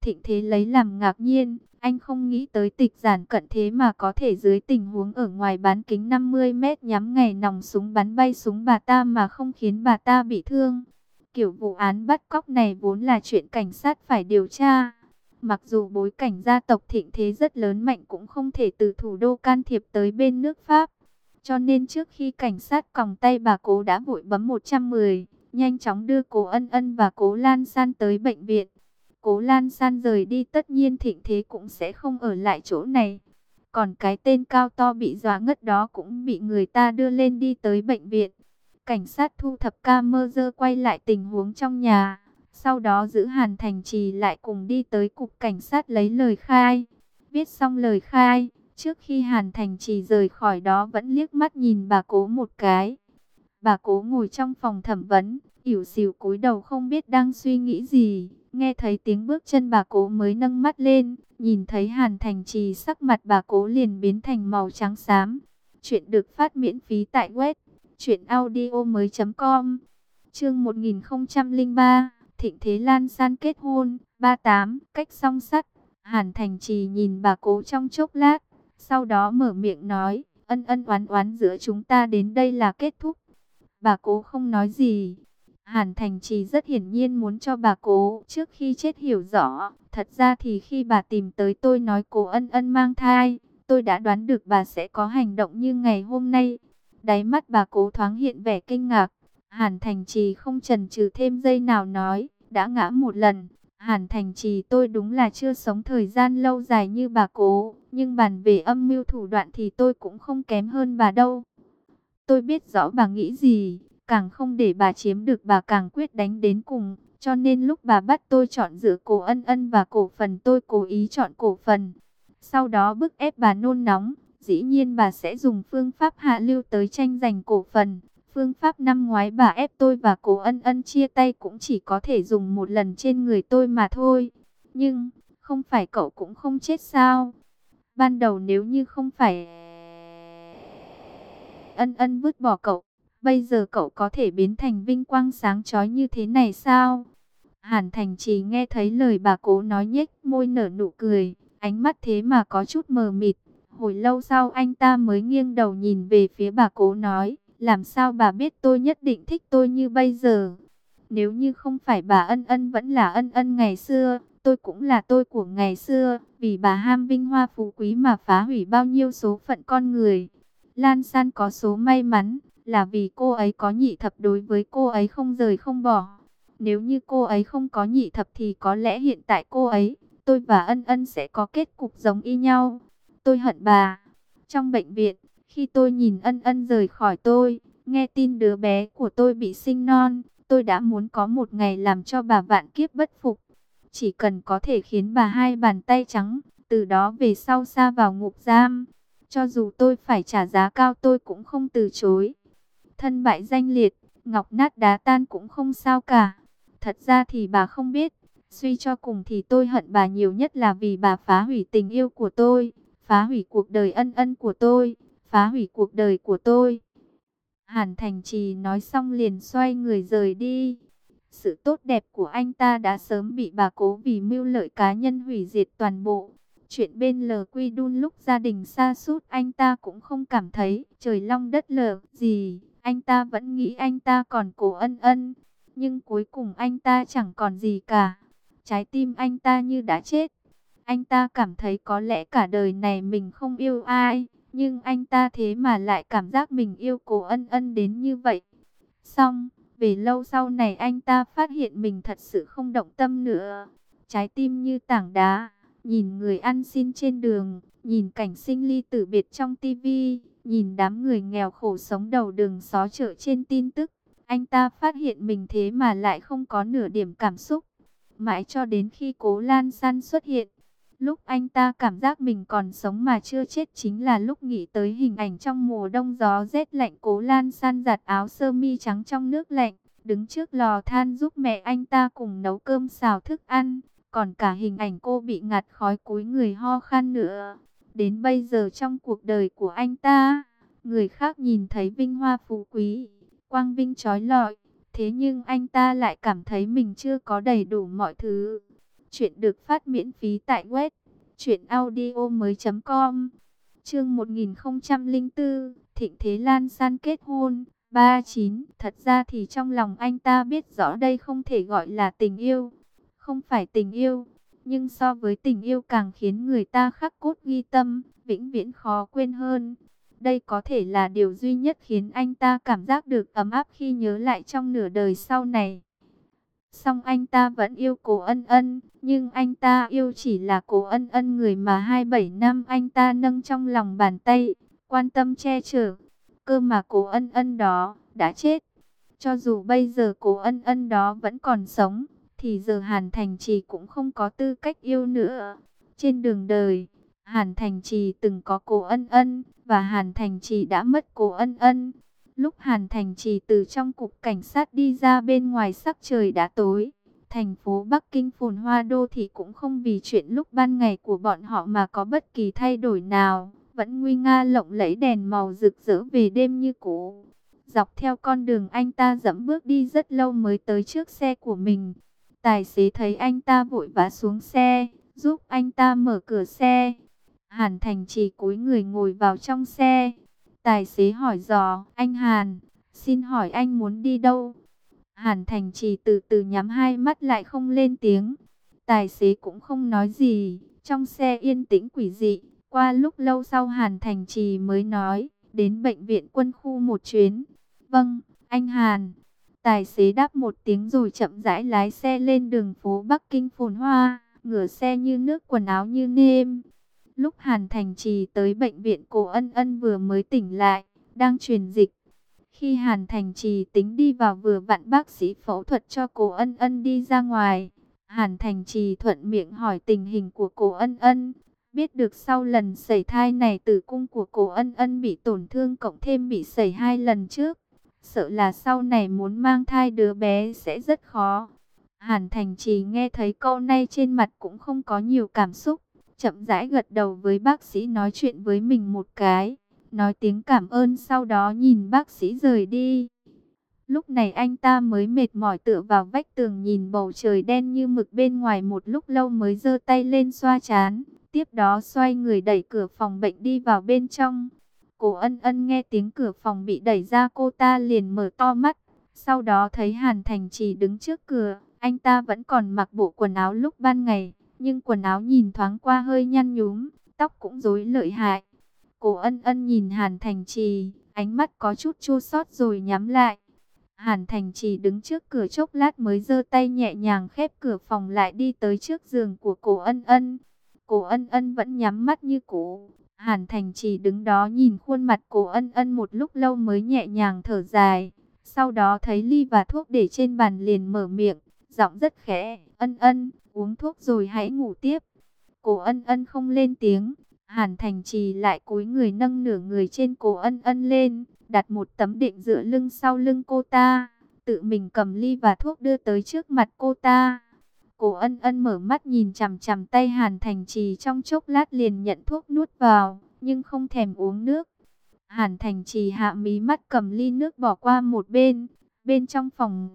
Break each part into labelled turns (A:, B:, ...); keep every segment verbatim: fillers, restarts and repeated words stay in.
A: Thịnh Thế lấy làm ngạc nhiên, anh không nghĩ tới Tịch Giản Cận thế mà có thể dưới tình huống ở ngoài bán kính năm mươi mét nhắm ngay nòng súng bắn bay súng bà ta mà không khiến bà ta bị thương. Kiểu vụ án bắt cóc này vốn là chuyện cảnh sát phải điều tra. Mặc dù bối cảnh gia tộc Thịnh Thế rất lớn mạnh cũng không thể từ thủ đô can thiệp tới bên nước Pháp. Cho nên trước khi cảnh sát còng tay bà Cố đã vội bấm một trăm mười, nhanh chóng đưa Cố Ân Ân và Cố Lan San tới bệnh viện. Cố Lan San rời đi tất nhiên Thịnh Thế cũng sẽ không ở lại chỗ này. Còn cái tên cao to bị dọa ngất đó cũng bị người ta đưa lên đi tới bệnh viện. Cảnh sát thu thập camera quay lại tình huống trong nhà. Sau đó giữ Hàn Thành Trì lại cùng đi tới cục cảnh sát lấy lời khai. Viết xong lời khai, trước khi Hàn Thành Trì rời khỏi đó vẫn liếc mắt nhìn bà Cố một cái. Bà Cố ngồi trong phòng thẩm vấn, ỉu xìu cúi đầu không biết đang suy nghĩ gì. Nghe thấy tiếng bước chân bà Cố mới nâng mắt lên, nhìn thấy Hàn Thành Trì sắc mặt bà Cố liền biến thành màu trắng xám. Chuyện được phát miễn phí tại web truyện audio mới chấm com. Chương một nghìn không trăm lẻ ba, Thịnh Thế Lan San kết hôn. ba mươi tám, cách song sắt. Hàn Thành Trì nhìn bà Cố trong chốc lát, sau đó mở miệng nói, ân ân oán oán giữa chúng ta đến đây là kết thúc. Bà Cố không nói gì. Hàn Thành Trì rất hiển nhiên muốn cho bà Cố trước khi chết hiểu rõ. Thật ra thì khi bà tìm tới tôi nói Cố Ân Ân mang thai, tôi đã đoán được bà sẽ có hành động như ngày hôm nay. Đáy mắt bà Cố thoáng hiện vẻ kinh ngạc. Hàn Thành Trì không chần chừ thêm giây nào nói, đã ngã một lần. Hàn Thành Trì tôi đúng là chưa sống thời gian lâu dài như bà Cố, nhưng bàn về âm mưu thủ đoạn thì tôi cũng không kém hơn bà đâu. Tôi biết rõ bà nghĩ gì, càng không để bà chiếm được bà càng quyết đánh đến cùng. Cho nên lúc bà bắt tôi chọn giữa Cố Ân Ân và cổ phần tôi cố ý chọn cổ phần. Sau đó bức ép bà nôn nóng, dĩ nhiên bà sẽ dùng phương pháp hạ lưu tới tranh giành cổ phần. Phương pháp năm ngoái bà ép tôi và Cố Ân Ân chia tay cũng chỉ có thể dùng một lần trên người tôi mà thôi. Nhưng, không phải cậu cũng không chết sao? Ban đầu nếu như không phải Ân Ân vứt bỏ cậu, bây giờ cậu có thể biến thành vinh quang sáng chói như thế này sao? Hàn Thành Trì nghe thấy lời bà Cố nói nhếch môi nở nụ cười, ánh mắt thế mà có chút mờ mịt. Hồi lâu sau anh ta mới nghiêng đầu nhìn về phía bà Cố nói, làm sao bà biết tôi nhất định thích tôi như bây giờ? Nếu như không phải bà Ân Ân vẫn là Ân Ân ngày xưa, tôi cũng là tôi của ngày xưa, vì bà ham vinh hoa phú quý mà phá hủy bao nhiêu số phận con người. Lan San có số may mắn, là vì cô ấy có nhị thập đối với cô ấy không rời không bỏ. Nếu như cô ấy không có nhị thập thì có lẽ hiện tại cô ấy, tôi và Ân Ân sẽ có kết cục giống y nhau. Tôi hận bà. Trong bệnh viện, khi tôi nhìn Ân Ân rời khỏi tôi, nghe tin đứa bé của tôi bị sinh non, tôi đã muốn có một ngày làm cho bà vạn kiếp bất phục. Chỉ cần có thể khiến bà hai bàn tay trắng, từ đó về sau sa vào ngục giam. Cho dù tôi phải trả giá cao tôi cũng không từ chối. Thân bại danh liệt, ngọc nát đá tan cũng không sao cả. Thật ra thì bà không biết, suy cho cùng thì tôi hận bà nhiều nhất là vì bà phá hủy tình yêu của tôi, phá hủy cuộc đời Ân Ân của tôi, phá hủy cuộc đời của tôi. Hàn Thành Trì nói xong liền xoay người rời đi. Sự tốt đẹp của anh ta đã sớm bị bà Cố vì mưu lợi cá nhân hủy diệt toàn bộ. Chuyện bên Lờ Quy Đun lúc gia đình sa sút anh ta cũng không cảm thấy trời long đất lở gì. Anh ta vẫn nghĩ anh ta còn Cố Ân Ân. Nhưng cuối cùng anh ta chẳng còn gì cả. Trái tim anh ta như đã chết. Anh ta cảm thấy có lẽ cả đời này mình không yêu ai. Nhưng anh ta thế mà lại cảm giác mình yêu Cố Ân Ân đến như vậy. Xong, về lâu sau này anh ta phát hiện mình thật sự không động tâm nữa. Trái tim như tảng đá. Nhìn người ăn xin trên đường, nhìn cảnh sinh ly tử biệt trong tivi, nhìn đám người nghèo khổ sống đầu đường xó chợ trên tin tức, anh ta phát hiện mình thế mà lại không có nửa điểm cảm xúc. Mãi cho đến khi Cố Lan San xuất hiện, lúc anh ta cảm giác mình còn sống mà chưa chết chính là lúc nghĩ tới hình ảnh trong mùa đông gió rét lạnh Cố Lan San giặt áo sơ mi trắng trong nước lạnh, đứng trước lò than giúp mẹ anh ta cùng nấu cơm xào thức ăn. Còn cả hình ảnh cô bị ngạt khói cúi người ho khan nữa. Đến bây giờ trong cuộc đời của anh ta, người khác nhìn thấy vinh hoa phú quý, quang vinh chói lọi. Thế nhưng anh ta lại cảm thấy mình chưa có đầy đủ mọi thứ. Chuyện được phát miễn phí tại web truyện audio mới chấm com. Chương một nghìn không trăm lẻ bốn, Thịnh Thế Lan San kết hôn. ba chín. Thật ra thì trong lòng anh ta biết rõ đây không thể gọi là tình yêu, không phải tình yêu, nhưng so với tình yêu càng khiến người ta khắc cốt ghi tâm, vĩnh viễn khó quên hơn. Đây có thể là điều duy nhất khiến anh ta cảm giác được ấm áp khi nhớ lại trong nửa đời sau này. Song anh ta vẫn yêu Cố Ân Ân, nhưng anh ta yêu chỉ là Cố Ân Ân, người mà hai mươi bảy năm anh ta nâng trong lòng bàn tay, quan tâm che chở. Cơ mà Cố Ân Ân đó đã chết. Cho dù bây giờ Cố Ân Ân đó vẫn còn sống, thì giờ Hàn Thành Trì cũng không có tư cách yêu nữa. Trên đường đời, Hàn Thành Trì từng có Cố Ân Ân, và Hàn Thành Trì đã mất Cố Ân Ân. Lúc Hàn Thành Trì từ trong cục cảnh sát đi ra bên ngoài, sắc trời đã tối. Thành phố Bắc Kinh phồn hoa đô thị cũng không vì chuyện lúc ban ngày của bọn họ mà có bất kỳ thay đổi nào, vẫn nguy nga lộng lẫy đèn màu rực rỡ về đêm như cũ. Dọc theo con đường anh ta dẫm bước đi rất lâu mới tới trước xe của mình. Tài xế thấy anh ta vội vã xuống xe, giúp anh ta mở cửa xe. Hàn Thành Trì cúi người ngồi vào trong xe. Tài xế hỏi dò, anh Hàn, xin hỏi anh muốn đi đâu? Hàn Thành Trì từ từ nhắm hai mắt lại không lên tiếng. Tài xế cũng không nói gì, trong xe yên tĩnh quỷ dị. Qua lúc lâu sau Hàn Thành Trì mới nói, đến bệnh viện quân khu một chuyến. Vâng, anh Hàn. Tài xế đáp một tiếng rồi chậm rãi lái xe lên đường phố Bắc Kinh phồn hoa, ngửa xe như nước, quần áo như nêm. Lúc Hàn Thành Trì tới bệnh viện, Cố Ân Ân vừa mới tỉnh lại, đang truyền dịch. Khi Hàn Thành Trì tính đi vào, vừa vặn bác sĩ phẫu thuật cho Cố Ân Ân đi ra ngoài. Hàn Thành Trì thuận miệng hỏi tình hình của Cố Ân Ân. Biết được sau lần sẩy thai này, tử cung của Cố Ân Ân bị tổn thương, cộng thêm bị sẩy hai lần trước, sợ là sau này muốn mang thai đứa bé sẽ rất khó. Hàn Thành Trì nghe thấy câu này trên mặt cũng không có nhiều cảm xúc, chậm rãi gật đầu với bác sĩ, nói chuyện với mình một cái, nói tiếng cảm ơn, sau đó nhìn bác sĩ rời đi. Lúc này anh ta mới mệt mỏi tựa vào vách tường, nhìn bầu trời đen như mực bên ngoài một lúc lâu mới giơ tay lên xoa trán. Tiếp đó xoay người đẩy cửa phòng bệnh đi vào bên trong. Cố Ân Ân nghe tiếng cửa phòng bị đẩy ra, cô ta liền mở to mắt. Sau đó thấy Hàn Thành Trì đứng trước cửa. Anh ta vẫn còn mặc bộ quần áo lúc ban ngày, nhưng quần áo nhìn thoáng qua hơi nhăn nhúm, tóc cũng rối lợi hại. Cố Ân Ân nhìn Hàn Thành Trì, ánh mắt có chút chua xót rồi nhắm lại. Hàn Thành Trì đứng trước cửa chốc lát mới giơ tay nhẹ nhàng khép cửa phòng lại, đi tới trước giường của Cố Ân Ân. Cố Ân Ân vẫn nhắm mắt như cũ. Hàn Thành Trì đứng đó nhìn khuôn mặt Cố Ân Ân một lúc lâu mới nhẹ nhàng thở dài. Sau đó thấy ly và thuốc để trên bàn liền mở miệng, giọng rất khẽ, Ân Ân, uống thuốc rồi hãy ngủ tiếp. Cố Ân Ân không lên tiếng. Hàn Thành Trì lại cúi người nâng nửa người trên Cố Ân Ân lên, đặt một tấm đệm dựa lưng sau lưng cô ta, tự mình cầm ly và thuốc đưa tới trước mặt cô ta. Cố Ân Ân mở mắt nhìn chằm chằm tay Hàn Thành Trì trong chốc lát, liền nhận thuốc nuốt vào, nhưng không thèm uống nước. Hàn Thành Trì hạ mí mắt cầm ly nước bỏ qua một bên. Bên trong phòng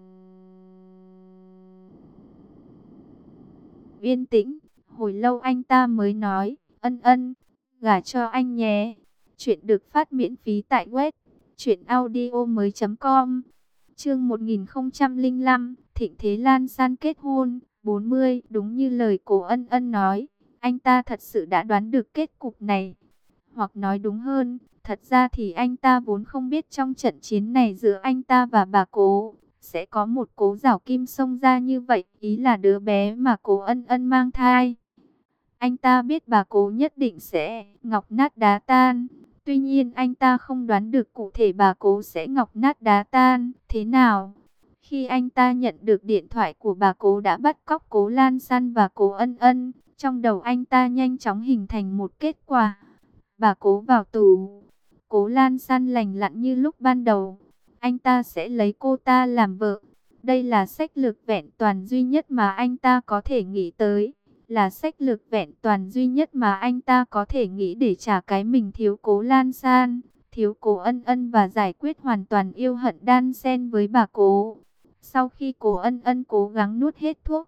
A: yên tĩnh, hồi lâu anh ta mới nói, Ân Ân, gả cho anh nhé. Chuyện được phát miễn phí tại web truyện audio mới chấm com. Chương một nghìn không trăm lẻ năm, Thịnh Thế Lan San kết hôn. bốn mươi. Đúng như lời Cố Ân Ân nói, anh ta thật sự đã đoán được kết cục này. Hoặc nói đúng hơn, thật ra thì anh ta vốn không biết trong trận chiến này giữa anh ta và bà Cố sẽ có một Cố Giảo Kim xông ra như vậy, ý là đứa bé mà Cố Ân Ân mang thai. Anh ta biết bà Cố nhất định sẽ ngọc nát đá tan. Tuy nhiên anh ta không đoán được cụ thể bà Cố sẽ ngọc nát đá tan thế nào. Khi anh ta nhận được điện thoại của bà Cố đã bắt cóc Cố Lan San và Cố Ân Ân, trong đầu anh ta nhanh chóng hình thành một kết quả. Bà Cố vào tù, Cố Lan San lành lặn như lúc ban đầu, anh ta sẽ lấy cô ta làm vợ. Đây là sách lược vẹn toàn duy nhất mà anh ta có thể nghĩ tới. Là sách lược vẹn toàn duy nhất mà anh ta có thể nghĩ để trả cái mình thiếu Cố Lan San, thiếu Cố Ân Ân và giải quyết hoàn toàn yêu hận đan xen với bà Cố. Sau khi Cố Ân Ân cố gắng nuốt hết thuốc,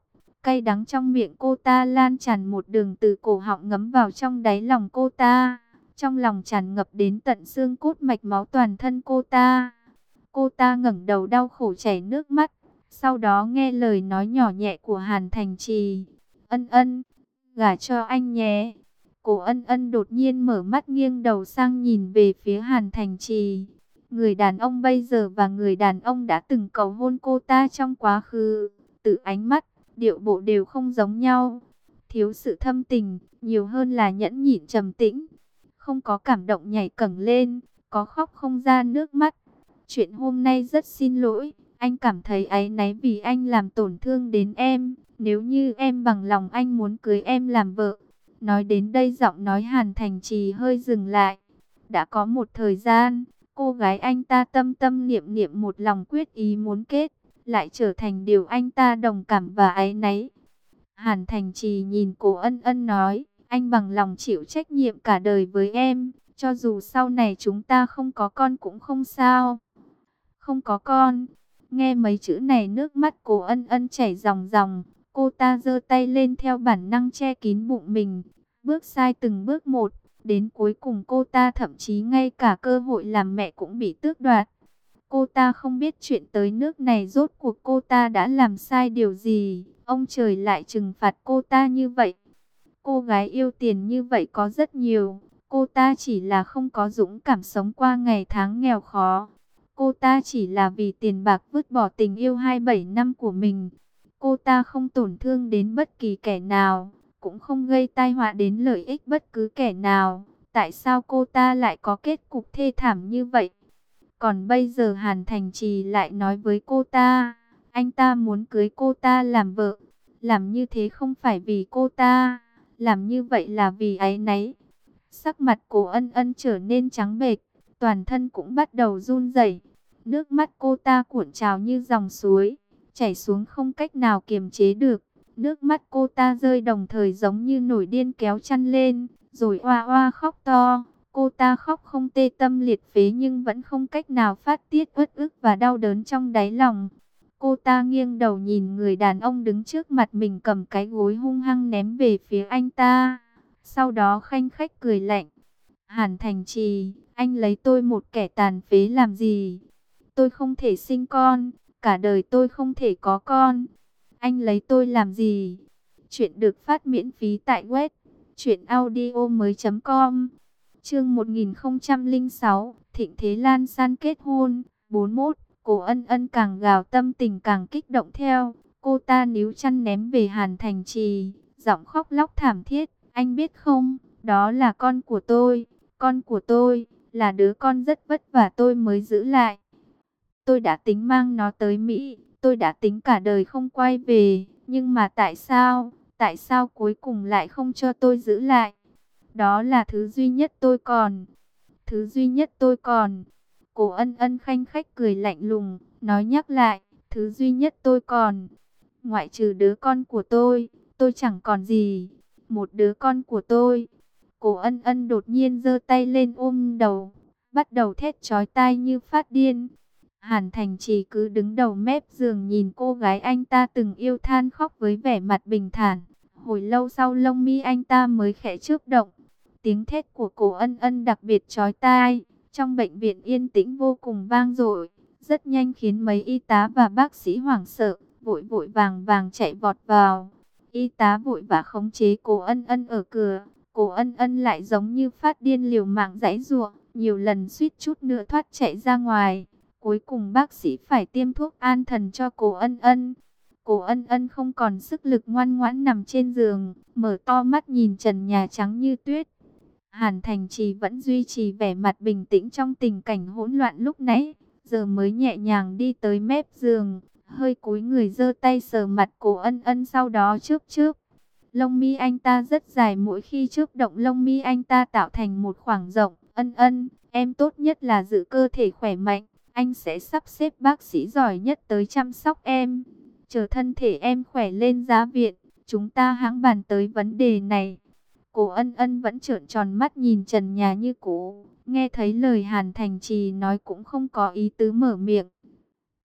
A: Cay đắng trong miệng cô ta lan tràn một đường từ cổ họng ngấm vào trong đáy lòng cô ta. Trong lòng tràn ngập đến tận xương cốt mạch máu toàn thân cô ta. Cô ta ngẩng đầu đau khổ chảy nước mắt. Sau đó nghe lời nói nhỏ nhẹ của Hàn Thành Trì. Ân ân, gả cho anh nhé. Cô ân ân đột nhiên mở mắt nghiêng đầu sang nhìn về phía Hàn Thành Trì. Người đàn ông bây giờ và người đàn ông đã từng cầu hôn cô ta trong quá khứ. Từ ánh mắt, điệu bộ đều không giống nhau. Thiếu sự thâm tình, nhiều hơn là nhẫn nhịn trầm tĩnh. Không có cảm động nhảy cẫng lên, có khóc không ra nước mắt. Chuyện hôm nay rất xin lỗi, anh cảm thấy áy náy vì anh làm tổn thương đến em. Nếu như em bằng lòng anh muốn cưới em làm vợ. Nói đến đây giọng nói Hàn Thành Trì hơi dừng lại. Đã có một thời gian, cô gái anh ta tâm tâm niệm niệm một lòng quyết ý muốn kết, lại trở thành điều anh ta đồng cảm và áy náy. Hàn Thành Trì nhìn Cố Ân Ân nói, anh bằng lòng chịu trách nhiệm cả đời với em, cho dù sau này chúng ta không có con cũng không sao. Không có con. Nghe mấy chữ này nước mắt Cố Ân Ân chảy ròng ròng, cô ta giơ tay lên theo bản năng che kín bụng mình, bước sai từng bước một, đến cuối cùng cô ta thậm chí ngay cả cơ hội làm mẹ cũng bị tước đoạt. Cô ta không biết chuyện tới nước này rốt cuộc cô ta đã làm sai điều gì, ông trời lại trừng phạt cô ta như vậy. Cô gái yêu tiền như vậy có rất nhiều, cô ta chỉ là không có dũng cảm sống qua ngày tháng nghèo khó. Cô ta chỉ là vì tiền bạc vứt bỏ tình yêu hai mươi bảy năm của mình. Cô ta không tổn thương đến bất kỳ kẻ nào, cũng không gây tai họa đến lợi ích bất cứ kẻ nào. Tại sao cô ta lại có kết cục thê thảm như vậy? Còn bây giờ Hàn Thành Trì lại nói với cô ta, anh ta muốn cưới cô ta làm vợ. Làm như thế không phải vì cô ta, làm như vậy là vì áy náy. Sắc mặt Cố Ân Ân trở nên trắng bệch, toàn thân cũng bắt đầu run rẩy. Nước mắt cô ta cuộn trào như dòng suối, chảy xuống không cách nào kiềm chế được. Nước mắt cô ta rơi đồng thời giống như nổi điên kéo chăn lên, rồi oa oa khóc to. Cô ta khóc không tê tâm liệt phế nhưng vẫn không cách nào phát tiết uất ức và đau đớn trong đáy lòng. Cô ta nghiêng đầu nhìn người đàn ông đứng trước mặt mình cầm cái gối hung hăng ném về phía anh ta. Sau đó khanh khách cười lạnh. Hàn Thành Trì, anh lấy tôi một kẻ tàn phế làm gì? Tôi không thể sinh con, cả đời tôi không thể có con. Anh lấy tôi làm gì? Chuyện được phát miễn phí tại web truyện audio mới chấm com. Chương một nghìn không trăm lẻ sáu, Thịnh Thế Lan san kết hôn. bốn mươi mốt, Cố Ân Ân càng gào tâm tình càng kích động theo. Cô ta níu chăn ném về Hàn Thành Trì, giọng khóc lóc thảm thiết. Anh biết không, đó là con của tôi, con của tôi, là đứa con rất vất vả tôi mới giữ lại. Tôi đã tính mang nó tới Mỹ, tôi đã tính cả đời không quay về, nhưng mà tại sao, tại sao cuối cùng lại không cho tôi giữ lại? Đó là thứ duy nhất tôi còn, thứ duy nhất tôi còn. Cố Ân Ân khanh khách cười lạnh lùng, nói nhắc lại, thứ duy nhất tôi còn. Ngoại trừ đứa con của tôi, tôi chẳng còn gì. Một đứa con của tôi. Cố Ân Ân đột nhiên giơ tay lên ôm đầu, bắt đầu thét chói tai như phát điên. Hàn Thành Trì cứ đứng đầu mép giường nhìn cô gái anh ta từng yêu than khóc với vẻ mặt bình thản. Hồi lâu sau lông mi anh ta mới khẽ chớp động. Tiếng thét của Cố Ân Ân đặc biệt chói tai. Trong bệnh viện yên tĩnh vô cùng vang dội, rất nhanh khiến mấy y tá và bác sĩ hoảng sợ, vội vội vàng vàng chạy vọt vào. Y tá vội vã khống chế Cố Ân Ân ở cửa. Cố Ân Ân lại giống như phát điên liều mạng giãy giụa, nhiều lần suýt chút nữa thoát chạy ra ngoài. Cuối cùng bác sĩ phải tiêm thuốc an thần cho Cố Ân Ân. Cố Ân Ân không còn sức lực ngoan ngoãn nằm trên giường, mở to mắt nhìn trần nhà trắng như tuyết. Hàn Thành Trì vẫn duy trì vẻ mặt bình tĩnh trong tình cảnh hỗn loạn lúc nãy, giờ mới nhẹ nhàng đi tới mép giường, hơi cúi người giơ tay sờ mặt Cố Ân Ân sau đó chớp chớp. Lông mi anh ta rất dài, mỗi khi chớp động lông mi anh ta tạo thành một khoảng rộng. Ân Ân, em tốt nhất là giữ cơ thể khỏe mạnh, anh sẽ sắp xếp bác sĩ giỏi nhất tới chăm sóc em. Chờ thân thể em khỏe lên ra viện, chúng ta hãng bàn tới vấn đề này. Cố Ân Ân vẫn trợn tròn mắt nhìn trần nhà như cũ, nghe thấy lời Hàn Thành Trì nói cũng không có ý tứ mở miệng.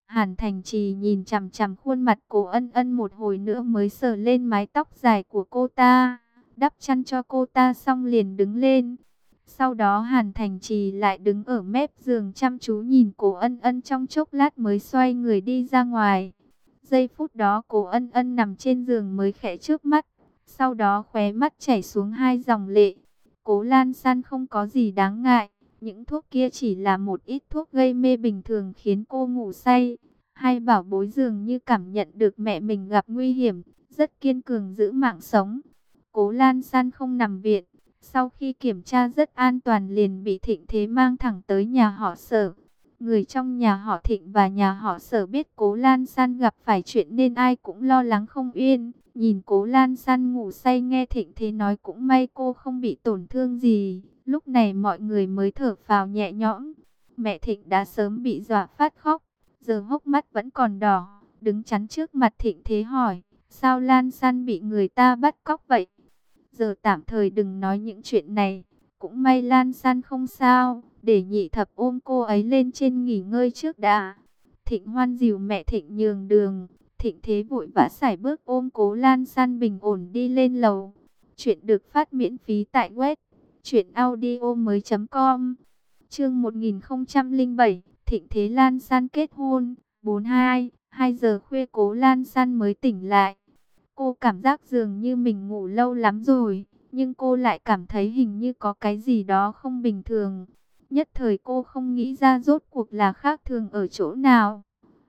A: Hàn Thành Trì nhìn chằm chằm khuôn mặt Cố Ân Ân một hồi nữa mới sờ lên mái tóc dài của cô ta, đắp chăn cho cô ta xong liền đứng lên. Sau đó Hàn Thành Trì lại đứng ở mép giường chăm chú nhìn Cố Ân Ân trong chốc lát mới xoay người đi ra ngoài. Giây phút đó Cố Ân Ân nằm trên giường mới khẽ chớp mắt, sau đó khóe mắt chảy xuống hai dòng lệ. Cố Lan San không có gì đáng ngại, những thuốc kia chỉ là một ít thuốc gây mê bình thường khiến cô ngủ say. Hai bảo bối dường như cảm nhận được mẹ mình gặp nguy hiểm, rất kiên cường giữ mạng sống. Cố Lan San không nằm viện, sau khi kiểm tra rất an toàn liền bị Thịnh Thế mang thẳng tới nhà họ Sở. Người trong nhà họ Thịnh và nhà họ Sở biết Cố Lan San gặp phải chuyện nên ai cũng lo lắng không yên. Nhìn Cố Lan San ngủ say nghe Thịnh Thế nói cũng may cô không bị tổn thương gì. Lúc này mọi người mới thở phào nhẹ nhõm. Mẹ Thịnh đã sớm bị dọa phát khóc, giờ hốc mắt vẫn còn đỏ, đứng chắn trước mặt Thịnh Thế hỏi, sao Lan San bị người ta bắt cóc vậy? Giờ tạm thời đừng nói những chuyện này, cũng may Lan San không sao, để Nhị Thập ôm cô ấy lên trên nghỉ ngơi trước đã. Thịnh Hoan dìu mẹ Thịnh nhường đường, Thịnh Thế vội vã sải bước ôm Cố Lan San bình ổn đi lên lầu. Chuyện được phát miễn phí tại web truyện audio mới chấm com. Chương một nghìn không trăm lẻ bảy, Thịnh Thế Lan San kết hôn. bốn mươi hai, hai giờ khuya Cố Lan San mới tỉnh lại. Cô cảm giác dường như mình ngủ lâu lắm rồi, nhưng cô lại cảm thấy hình như có cái gì đó không bình thường. Nhất thời cô không nghĩ ra rốt cuộc là khác thường ở chỗ nào.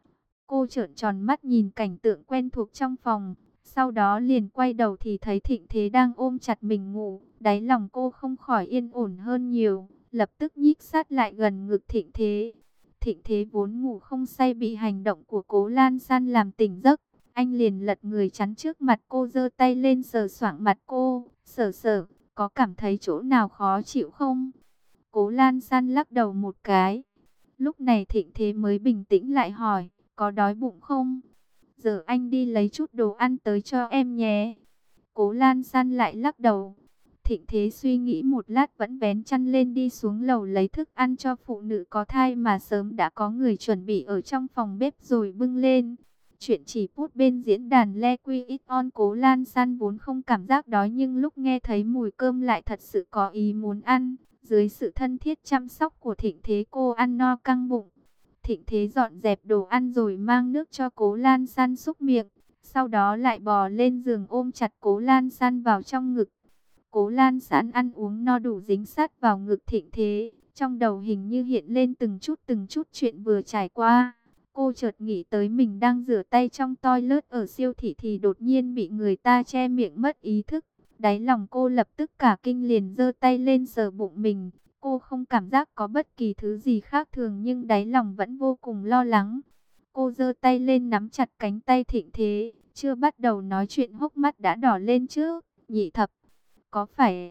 A: Cô trợn tròn mắt nhìn cảnh tượng quen thuộc trong phòng, sau đó liền quay đầu thì thấy Thịnh Thế đang ôm chặt mình ngủ. Đáy lòng cô không khỏi yên ổn hơn nhiều, lập tức nhích sát lại gần ngực Thịnh Thế. Thịnh Thế vốn ngủ không say bị hành động của Cố Lan San làm tỉnh giấc. Anh liền lật người chắn trước mặt cô, giơ tay lên sờ soạng mặt cô. Sờ sờ, có cảm thấy chỗ nào khó chịu không? Cố Lan San lắc đầu một cái. Lúc này Thịnh Thế mới bình tĩnh lại hỏi, có đói bụng không? Giờ anh đi lấy chút đồ ăn tới cho em nhé. Cố Lan San lại lắc đầu. Thịnh Thế suy nghĩ một lát vẫn vén chăn lên đi xuống lầu lấy thức ăn cho phụ nữ có thai mà sớm đã có người chuẩn bị ở trong phòng bếp rồi bưng lên. Chuyện chỉ phút bên diễn đàn Leque It On. Cố Lan San vốn không cảm giác đói nhưng lúc nghe thấy mùi cơm lại thật sự có ý muốn ăn. Dưới sự thân thiết chăm sóc của Thịnh Thế cô ăn no căng bụng. Thịnh Thế dọn dẹp đồ ăn rồi mang nước cho Cố Lan San xúc miệng. Sau đó lại bò lên giường ôm chặt Cố Lan San vào trong ngực. Cố Lan San ăn uống no đủ dính sát vào ngực Thịnh Thế. Trong đầu hình như hiện lên từng chút từng chút chuyện vừa trải qua. Cô chợt nghĩ tới mình đang rửa tay trong toilet ở siêu thị thì đột nhiên bị người ta che miệng mất ý thức. Đáy lòng cô lập tức cả kinh liền giơ tay lên sờ bụng mình. Cô không cảm giác có bất kỳ thứ gì khác thường nhưng đáy lòng vẫn vô cùng lo lắng. Cô giơ tay lên nắm chặt cánh tay Thịnh Thế. Chưa bắt đầu nói chuyện hốc mắt đã đỏ lên trước. Nhị Thập, có phải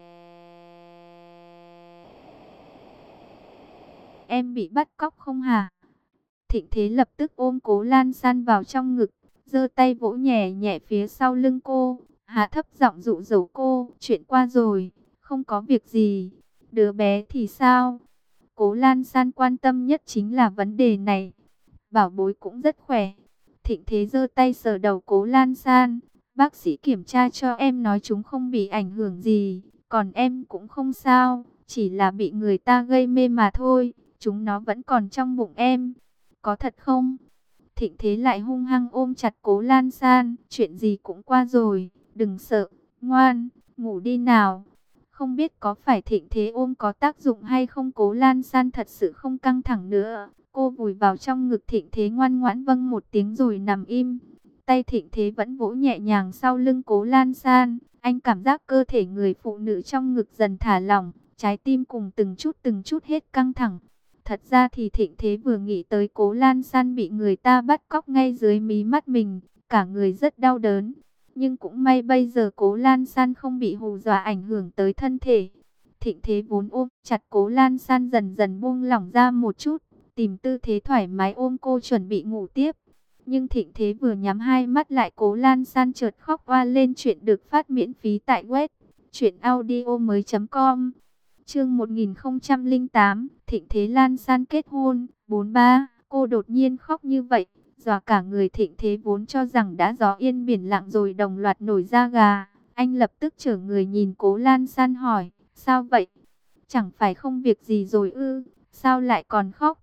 A: em bị bắt cóc không hả? Thịnh Thế lập tức ôm Cố Lan San vào trong ngực, giơ tay vỗ nhẹ nhẹ phía sau lưng cô, hạ thấp giọng dụ dỗ cô, chuyện qua rồi, không có việc gì, đứa bé thì sao? Cố Lan San quan tâm nhất chính là vấn đề này, bảo bối cũng rất khỏe. Thịnh Thế giơ tay sờ đầu Cố Lan San, bác sĩ kiểm tra cho em nói chúng không bị ảnh hưởng gì, còn em cũng không sao, chỉ là bị người ta gây mê mà thôi, chúng nó vẫn còn trong bụng em. Có thật không? Thịnh Thế lại hung hăng ôm chặt Cố Lan San. Chuyện gì cũng qua rồi, đừng sợ, ngoan, ngủ đi nào. Không biết có phải Thịnh Thế ôm có tác dụng hay không, Cố Lan San thật sự không căng thẳng nữa. Cô vùi vào trong ngực Thịnh Thế ngoan ngoãn vâng một tiếng rồi nằm im. Tay Thịnh Thế vẫn vỗ nhẹ nhàng sau lưng Cố Lan San. Anh cảm giác cơ thể người phụ nữ trong ngực dần thả lỏng, trái tim cùng từng chút từng chút hết căng thẳng. Thật ra thì Thịnh Thế vừa nghĩ tới Cố Lan San bị người ta bắt cóc ngay dưới mí mắt mình, cả người rất đau đớn. Nhưng cũng may bây giờ Cố Lan San không bị hù dọa ảnh hưởng tới thân thể. Thịnh Thế vốn ôm chặt Cố Lan San dần dần buông lỏng ra một chút, tìm tư thế thoải mái ôm cô chuẩn bị ngủ tiếp. Nhưng Thịnh Thế vừa nhắm hai mắt lại Cố Lan San chợt khóc oa lên. Chuyện được phát miễn phí tại web truyện audio mới chấm com. Chương một nghìn không trăm lẻ tám, Thịnh Thế Lan San kết hôn. bốn mươi ba, Cô đột nhiên khóc như vậy, dọa cả người Thịnh Thế vốn cho rằng đã gió yên biển lặng rồi đồng loạt nổi da gà. Anh lập tức trở người nhìn Cố Lan San hỏi, sao vậy? Chẳng phải không việc gì rồi ư, sao lại còn khóc?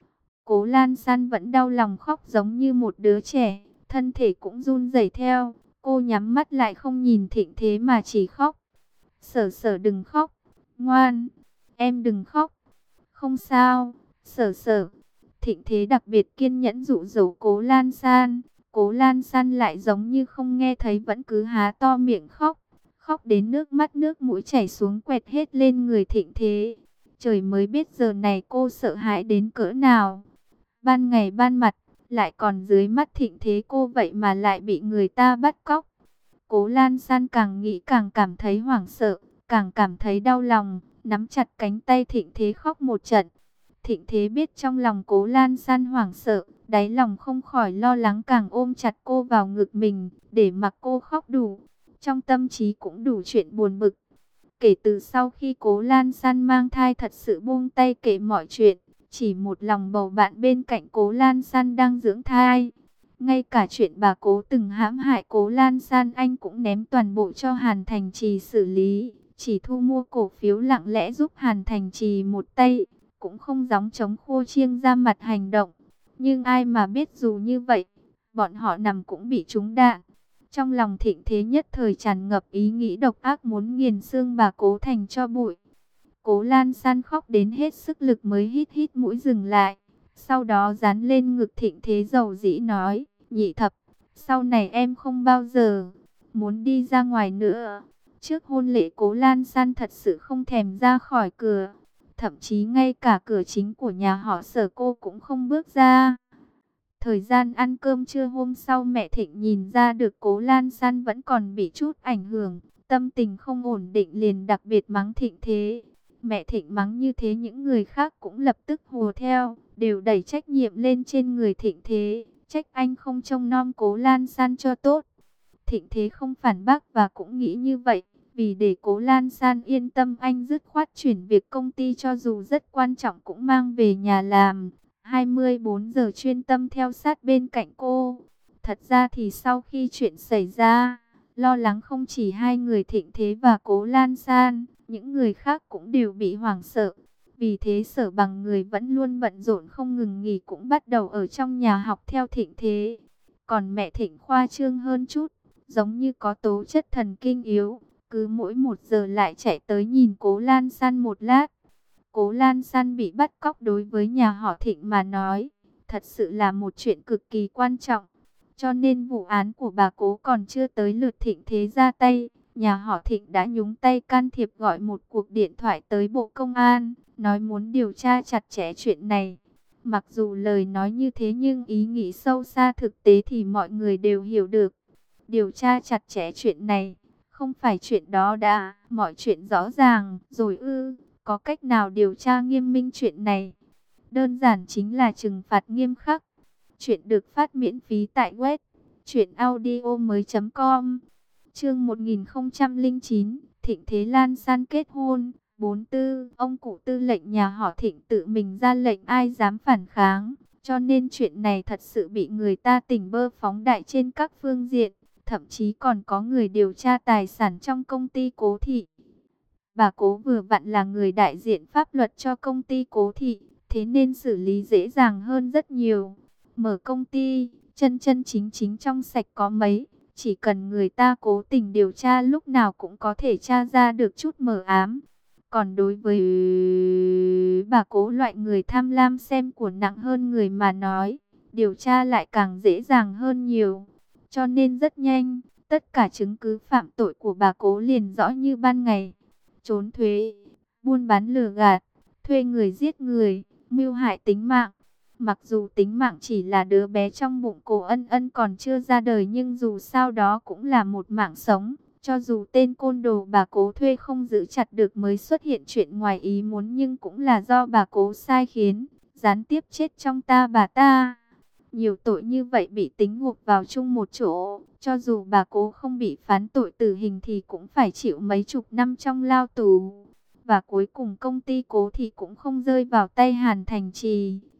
A: Cố Lan San vẫn đau lòng khóc giống như một đứa trẻ, thân thể cũng run rẩy theo. Cô nhắm mắt lại không nhìn Thịnh Thế mà chỉ khóc. Sở Sở đừng khóc, ngoan, em đừng khóc. Không sao, Sở Sở. Thịnh Thế đặc biệt kiên nhẫn dụ dỗ Cố Lan San. Cố Lan San lại giống như không nghe thấy vẫn cứ há to miệng khóc. Khóc đến nước mắt nước mũi chảy xuống quẹt hết lên người Thịnh Thế. Trời mới biết giờ này cô sợ hãi đến cỡ nào. Ban ngày ban mặt, lại còn dưới mắt Thịnh Thế cô vậy mà lại bị người ta bắt cóc. Cố Lan San càng nghĩ càng cảm thấy hoảng sợ, càng cảm thấy đau lòng, nắm chặt cánh tay Thịnh Thế khóc một trận. Thịnh Thế biết trong lòng Cố Lan San hoảng sợ, đáy lòng không khỏi lo lắng, càng ôm chặt cô vào ngực mình, để mặc cô khóc đủ. Trong tâm trí cũng đủ chuyện buồn bực. Kể từ sau khi Cố Lan San mang thai thật sự buông tay kệ mọi chuyện, chỉ một lòng bầu bạn bên cạnh Cố Lan San đang dưỡng thai. Ngay cả chuyện bà Cố từng hãm hại Cố Lan San anh cũng ném toàn bộ cho Hàn Thành Trì xử lý, chỉ thu mua cổ phiếu lặng lẽ giúp Hàn Thành Trì một tay, cũng không gióng chống khua chiêng ra mặt hành động. Nhưng ai mà biết dù như vậy, bọn họ nằm cũng bị trúng đạn. Trong lòng Thịnh Thế nhất thời tràn ngập ý nghĩ độc ác muốn nghiền xương bà Cố thành cho bụi. Cố Lan San khóc đến hết sức lực mới hít hít mũi dừng lại. Sau đó dán lên ngực Thịnh Thế dầu dĩ nói, Nhị Thập, sau này em không bao giờ muốn đi ra ngoài nữa. Trước hôn lễ Cố Lan San thật sự không thèm ra khỏi cửa. Thậm chí ngay cả cửa chính của nhà họ Sở cô cũng không bước ra. Thời gian ăn cơm trưa hôm sau mẹ Thịnh nhìn ra được Cố Lan San vẫn còn bị chút ảnh hưởng, tâm tình không ổn định liền đặc biệt mắng Thịnh Thế. Mẹ Thịnh mắng như thế những người khác cũng lập tức hùa theo, đều đẩy trách nhiệm lên trên người Thịnh Thế, trách anh không trông nom Cố Lan San cho tốt. Thịnh Thế không phản bác và cũng nghĩ như vậy, vì để Cố Lan San yên tâm anh dứt khoát chuyển việc công ty cho dù rất quan trọng cũng mang về nhà làm. hai mươi bốn giờ chuyên tâm theo sát bên cạnh cô. Thật ra thì sau khi chuyện xảy ra, lo lắng không chỉ hai người Thịnh Thế và Cố Lan San, những người khác cũng đều bị hoảng sợ. Vì thế Sở Bằng người vẫn luôn bận rộn không ngừng nghỉ cũng bắt đầu ở trong nhà học theo Thịnh Thế. Còn mẹ Thịnh khoa trương hơn chút, giống như có tố chất thần kinh yếu, cứ mỗi một giờ lại chạy tới nhìn Cố Lan San một lát. Cố Lan San bị bắt cóc đối với nhà họ Thịnh mà nói, thật sự là một chuyện cực kỳ quan trọng. Cho nên vụ án của bà Cố còn chưa tới lượt Thịnh Thế ra tay, nhà họ Thịnh đã nhúng tay can thiệp gọi một cuộc điện thoại tới Bộ Công an, nói muốn điều tra chặt chẽ chuyện này. Mặc dù lời nói như thế nhưng ý nghĩ sâu xa thực tế thì mọi người đều hiểu được. Điều tra chặt chẽ chuyện này, không phải chuyện đó đã, mọi chuyện rõ ràng rồi ư. Có cách nào điều tra nghiêm minh chuyện này? Đơn giản chính là trừng phạt nghiêm khắc. Chuyện được phát miễn phí tại web truyện audio mới chấm com. Chương một nghìn không trăm lẻ chín, Thịnh Thế Lan San kết hôn. bốn tư, ông cụ tư lệnh nhà họ Thịnh tự mình ra lệnh ai dám phản kháng, cho nên chuyện này thật sự bị người ta tỉnh bơ phóng đại trên các phương diện, thậm chí còn có người điều tra tài sản trong công ty Cố Thị. Bà Cố vừa vặn là người đại diện pháp luật cho công ty Cố Thị, thế nên xử lý dễ dàng hơn rất nhiều. Mở công ty, chân chân chính chính trong sạch có mấy, chỉ cần người ta cố tình điều tra lúc nào cũng có thể tra ra được chút mờ ám. Còn đối với bà Cố loại người tham lam xem của nặng hơn người mà nói, điều tra lại càng dễ dàng hơn nhiều. Cho nên rất nhanh, tất cả chứng cứ phạm tội của bà Cố liền rõ như ban ngày. Trốn thuế, buôn bán lừa gạt, thuê người giết người, mưu hại tính mạng. Mặc dù tính mạng chỉ là đứa bé trong bụng Cố Ân Ân còn chưa ra đời nhưng dù sao đó cũng là một mạng sống. Cho dù tên côn đồ bà Cố thuê không giữ chặt được mới xuất hiện chuyện ngoài ý muốn nhưng cũng là do bà Cố sai khiến, gián tiếp chết trong ta bà ta. Nhiều tội như vậy bị tính ngục vào chung một chỗ, cho dù bà Cố không bị phán tội tử hình thì cũng phải chịu mấy chục năm trong lao tù. Và cuối cùng công ty Cố Thị cũng không rơi vào tay Hàn Thành Trì,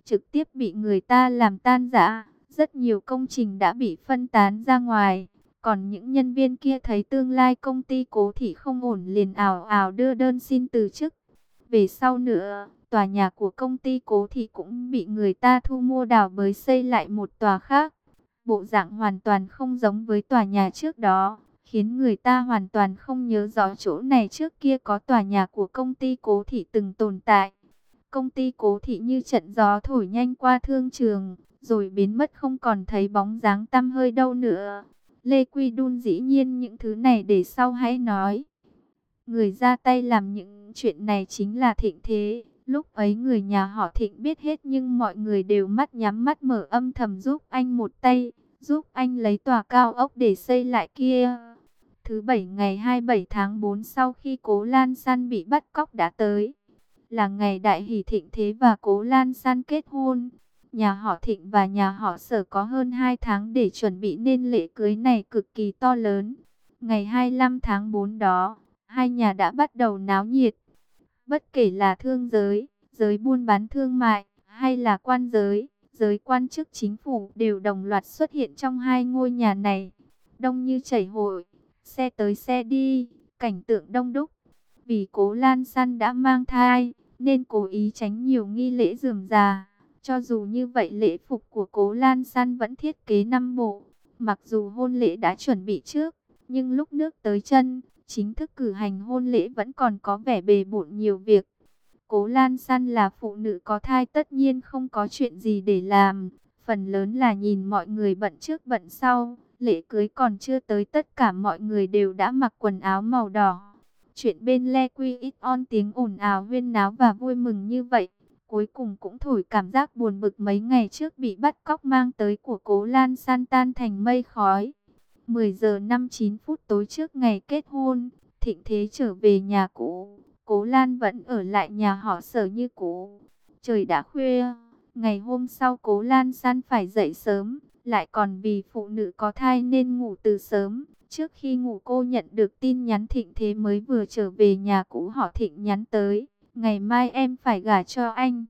A: trực tiếp bị người ta làm tan rã. Rất nhiều công trình đã bị phân tán ra ngoài. Còn những nhân viên kia thấy tương lai công ty Cố Thị không ổn liền ào ào đưa đơn xin từ chức. Về sau nữa, tòa nhà của công ty Cố Thị cũng bị người ta thu mua đào bới xây lại một tòa khác. Bộ dạng hoàn toàn không giống với tòa nhà trước đó, khiến người ta hoàn toàn không nhớ rõ chỗ này trước kia có tòa nhà của công ty Cố Thị từng tồn tại. Công ty Cố Thị như trận gió thổi nhanh qua thương trường, rồi biến mất không còn thấy bóng dáng tăm hơi đâu nữa. Lê Quy Đun dĩ nhiên những thứ này để sau hãy nói. Người ra tay làm những chuyện này chính là Thịnh Thế. Lúc ấy người nhà họ Thịnh biết hết nhưng mọi người đều mắt nhắm mắt mở âm thầm giúp anh một tay, giúp anh lấy tòa cao ốc để xây lại kia. Thứ bảy ngày hai mươi bảy tháng tư sau khi Cố Lan San bị bắt cóc đã tới. Là ngày đại hỷ Thịnh Thế và Cố Lan San kết hôn. Nhà họ Thịnh và nhà họ Sở có hơn hai tháng để chuẩn bị nên lễ cưới này cực kỳ to lớn. Ngày hai mươi lăm tháng tư đó, hai nhà đã bắt đầu náo nhiệt. Bất kể là thương giới, giới buôn bán thương mại, hay là quan giới, giới quan chức chính phủ đều đồng loạt xuất hiện trong hai ngôi nhà này. Đông như chảy hội, xe tới xe đi, cảnh tượng đông đúc. Vì Cố Lan San đã mang thai, nên cố ý tránh nhiều nghi lễ rườm rà. Cho dù như vậy lễ phục của Cố Lan San vẫn thiết kế năm bộ. Mặc dù hôn lễ đã chuẩn bị trước, nhưng lúc nước tới chân, chính thức cử hành hôn lễ vẫn còn có vẻ bề bộn nhiều việc. Cố Lan San là phụ nữ có thai tất nhiên không có chuyện gì để làm. Phần lớn là nhìn mọi người bận trước bận sau. Lễ cưới còn chưa tới tất cả mọi người đều đã mặc quần áo màu đỏ. Chuyện bên Le Quy Ít On tiếng ồn ào huyên náo và vui mừng như vậy. Cuối cùng cũng thổi cảm giác buồn bực mấy ngày trước bị bắt cóc mang tới của Cố Lan San tan thành mây khói. mười giờ năm mươi chín phút tối trước ngày kết hôn, Thịnh Thế trở về nhà cũ. Cố Lan vẫn ở lại nhà họ Sở như cũ. Trời đã khuya, ngày hôm sau Cố Lan San phải dậy sớm, lại còn vì phụ nữ có thai nên ngủ từ sớm. Trước khi ngủ cô nhận được tin nhắn Thịnh Thế mới vừa trở về nhà cũ họ Thịnh nhắn tới. Ngày mai em phải gả cho anh.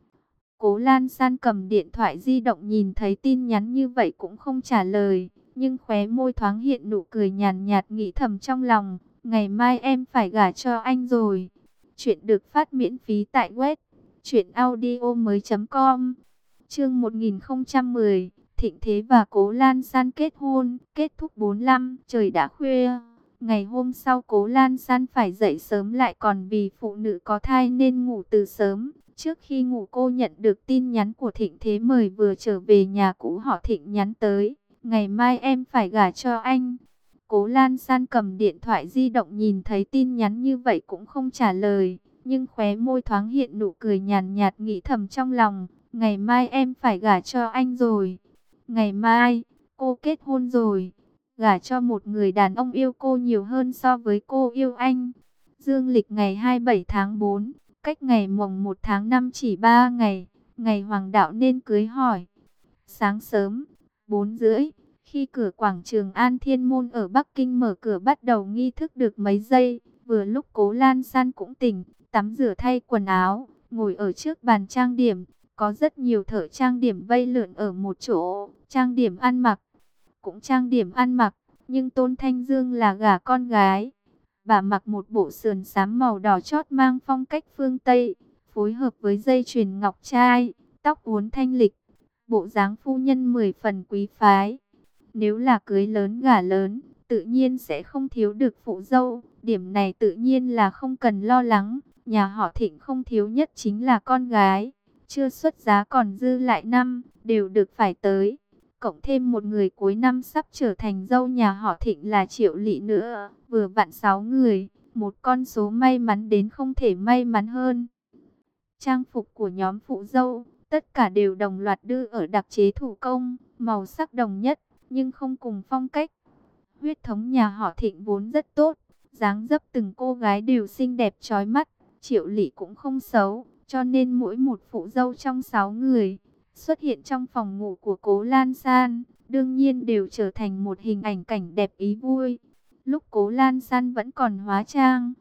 A: Cố Lan San cầm điện thoại di động nhìn thấy tin nhắn như vậy cũng không trả lời. Nhưng khóe môi thoáng hiện nụ cười nhàn nhạt nghĩ thầm trong lòng. Ngày mai em phải gả cho anh rồi. Chuyện được phát miễn phí tại web truyệnaudiomoi chấm com. Chương một nghìn không trăm mười, Thịnh Thế và Cố Lan San kết hôn. Kết thúc bốn mươi lăm, trời đã khuya. Ngày hôm sau Cố Lan San phải dậy sớm lại còn vì phụ nữ có thai nên ngủ từ sớm. Trước khi ngủ cô nhận được tin nhắn của Thịnh Thế mời vừa trở về nhà cũ họ Thịnh nhắn tới. Ngày mai em phải gả cho anh. Cố Lan San cầm điện thoại di động nhìn thấy tin nhắn như vậy cũng không trả lời. Nhưng khóe môi thoáng hiện nụ cười nhàn nhạt nghĩ thầm trong lòng. Ngày mai em phải gả cho anh rồi. Ngày mai, cô kết hôn rồi. Gả cho một người đàn ông yêu cô nhiều hơn so với cô yêu anh. Dương lịch ngày hai mươi bảy tháng tư, cách ngày mồng một tháng năm chỉ ba ngày. Ngày hoàng đạo nên cưới hỏi. Sáng sớm, bốn rưỡi, khi cửa quảng trường An Thiên Môn ở Bắc Kinh mở cửa bắt đầu nghi thức được mấy giây. Vừa lúc Cố Lan San cũng tỉnh, tắm rửa thay quần áo, ngồi ở trước bàn trang điểm. Có rất nhiều thợ trang điểm vây lượn ở một chỗ, trang điểm ăn mặc. Cũng trang điểm ăn mặc, nhưng Tôn Thanh Dương là gả con gái. Bà mặc một bộ sườn xám màu đỏ chót mang phong cách phương Tây, phối hợp với dây chuyền ngọc trai, tóc uốn thanh lịch. Bộ dáng phu nhân mười phần quý phái. Nếu là cưới lớn gả lớn, tự nhiên sẽ không thiếu được phụ dâu. Điểm này tự nhiên là không cần lo lắng. Nhà họ Thịnh không thiếu nhất chính là con gái. Chưa xuất giá còn dư lại năm, đều được phải tới. Cộng thêm một người cuối năm sắp trở thành dâu nhà họ Thịnh là Triệu Lị nữa. Vừa vặn sáu người, một con số may mắn đến không thể may mắn hơn. Trang phục của nhóm phụ dâu, tất cả đều đồng loạt đưa ở đặc chế thủ công, màu sắc đồng nhất, nhưng không cùng phong cách. Huyết thống nhà họ Thịnh vốn rất tốt, dáng dấp từng cô gái đều xinh đẹp chói mắt, Triệu Lị cũng không xấu, cho nên mỗi một phụ dâu trong sáu người xuất hiện trong phòng ngủ của Cố Lan San, đương nhiên đều trở thành một hình ảnh cảnh đẹp ý vui. Lúc Cố Lan San vẫn còn hóa trang,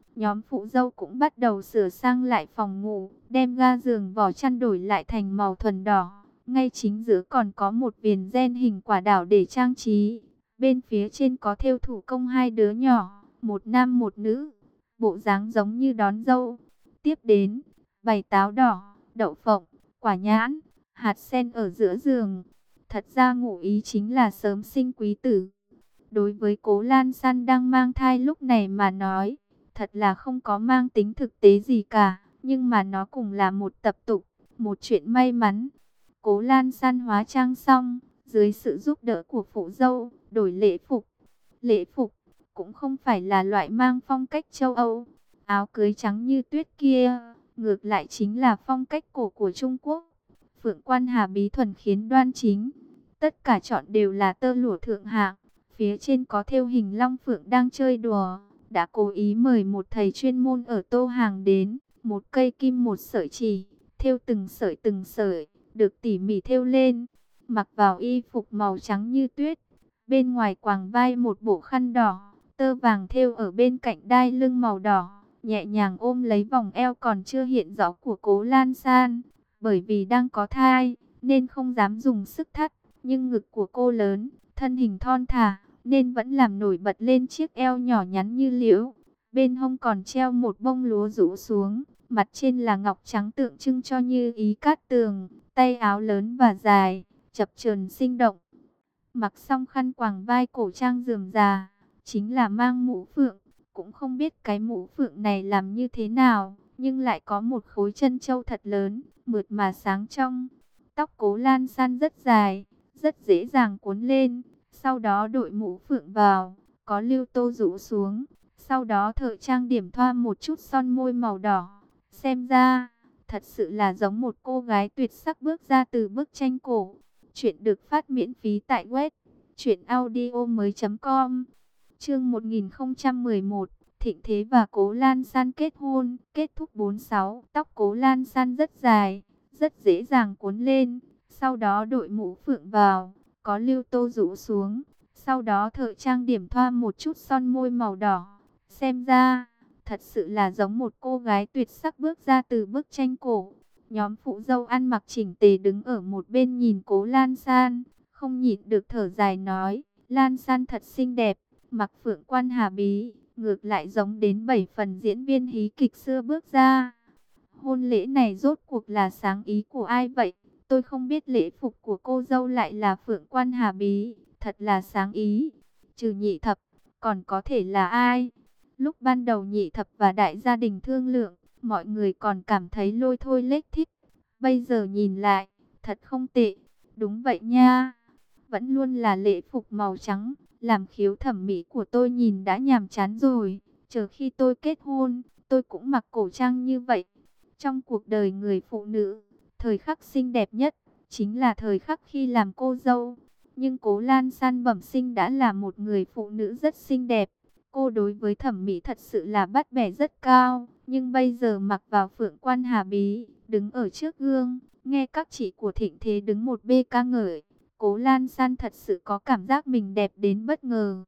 A: Nhóm phụ dâu cũng bắt đầu sửa sang lại phòng ngủ, đem ga giường vỏ chăn đổi lại thành màu thuần đỏ. Ngay chính giữa còn có một viền ren hình quả đảo để trang trí. Bên phía trên có thêu thủ công hai đứa nhỏ, một nam một nữ, bộ dáng giống như đón dâu. Tiếp đến, bày táo đỏ, đậu phộng, quả nhãn, hạt sen ở giữa giường. Thật ra ngụ ý chính là sớm sinh quý tử. Đối với Cố Lan San đang mang thai lúc này mà nói, thật là không có mang tính thực tế gì cả. Nhưng mà nó cũng là một tập tục, một chuyện may mắn. Cố Lan San hóa trang xong, dưới sự giúp đỡ của phụ dâu, đổi lễ phục. Lễ phục cũng không phải là loại mang phong cách châu Âu, áo cưới trắng như tuyết kia, ngược lại chính là phong cách cổ của Trung Quốc. Phượng quan Hà Bí thuần khiết đoan chính, tất cả chọn đều là tơ lụa thượng hạng, phía trên có thêu hình long phượng đang chơi đùa. Đã cố ý mời một thầy chuyên môn ở Tô Hàng đến, một cây kim một sợi chỉ, thêu từng sợi từng sợi, được tỉ mỉ thêu lên. Mặc vào y phục màu trắng như tuyết, bên ngoài quàng vai một bộ khăn đỏ, tơ vàng thêu ở bên cạnh đai lưng màu đỏ, nhẹ nhàng ôm lấy vòng eo còn chưa hiện rõ của Cố Lan San. Bởi vì đang có thai, nên không dám dùng sức thắt, nhưng ngực của cô lớn, thân hình thon thả, nên vẫn làm nổi bật lên chiếc eo nhỏ nhắn như liễu. Bên hông còn treo một bông lúa rũ xuống, mặt trên là ngọc trắng tượng trưng cho Như Ý Cát Tường, tay áo lớn và dài, chập chờn sinh động. Mặc xong khăn quàng vai cổ trang rườm rà, chính là mang mũ phượng. Cũng không biết cái mũ phượng này làm như thế nào, nhưng lại có một khối chân châu thật lớn, mượt mà sáng trong. Tóc Cố Lan San rất dài, rất dễ dàng cuốn lên, sau đó đội mũ phượng vào, có lưu tô rũ xuống. Sau đó thợ trang điểm thoa một chút son môi màu đỏ. Xem ra, thật sự là giống một cô gái tuyệt sắc bước ra từ bức tranh cổ. Chuyện được phát miễn phí tại web truyện audio mới chấm com. Chương một nghìn không trăm mười một, Thịnh Thế và Cố Lan San kết hôn. Kết thúc bốn sáu. Tóc Cố Lan San rất dài, rất dễ dàng cuốn lên, sau đó đội mũ phượng vào, có lưu tô rũ xuống. Sau đó thợ trang điểm thoa một chút son môi màu đỏ. Xem ra, thật sự là giống một cô gái tuyệt sắc bước ra từ bức tranh cổ. Nhóm phụ dâu ăn mặc chỉnh tề đứng ở một bên nhìn Cố Lan San, không nhịn được thở dài nói, Lan San thật xinh đẹp, mặc Phượng quan Hà Bí, ngược lại giống đến bảy phần diễn viên hí kịch xưa bước ra. Hôn lễ này rốt cuộc là sáng ý của ai vậy? Tôi không biết lễ phục của cô dâu lại là Phượng quan Hà Bí, thật là sáng ý. Trừ Nhị Thập, còn có thể là ai? Lúc ban đầu Nhị Thập và đại gia đình thương lượng, mọi người còn cảm thấy lôi thôi lếch thích. Bây giờ nhìn lại, thật không tệ. Đúng vậy nha. Vẫn luôn là lễ phục màu trắng, làm khiếu thẩm mỹ của tôi nhìn đã nhàm chán rồi. Chờ khi tôi kết hôn, tôi cũng mặc cổ trang như vậy. Trong cuộc đời người phụ nữ, thời khắc xinh đẹp nhất, chính là thời khắc khi làm cô dâu. Nhưng Cố Lan San bẩm sinh đã là một người phụ nữ rất xinh đẹp. Cô đối với thẩm mỹ thật sự là bắt bẻ rất cao. Nhưng bây giờ mặc vào Phượng quan Hà Bí, đứng ở trước gương, nghe các chị của Thịnh Thế đứng một bê ca ngợi, Cố Lan San thật sự có cảm giác mình đẹp đến bất ngờ.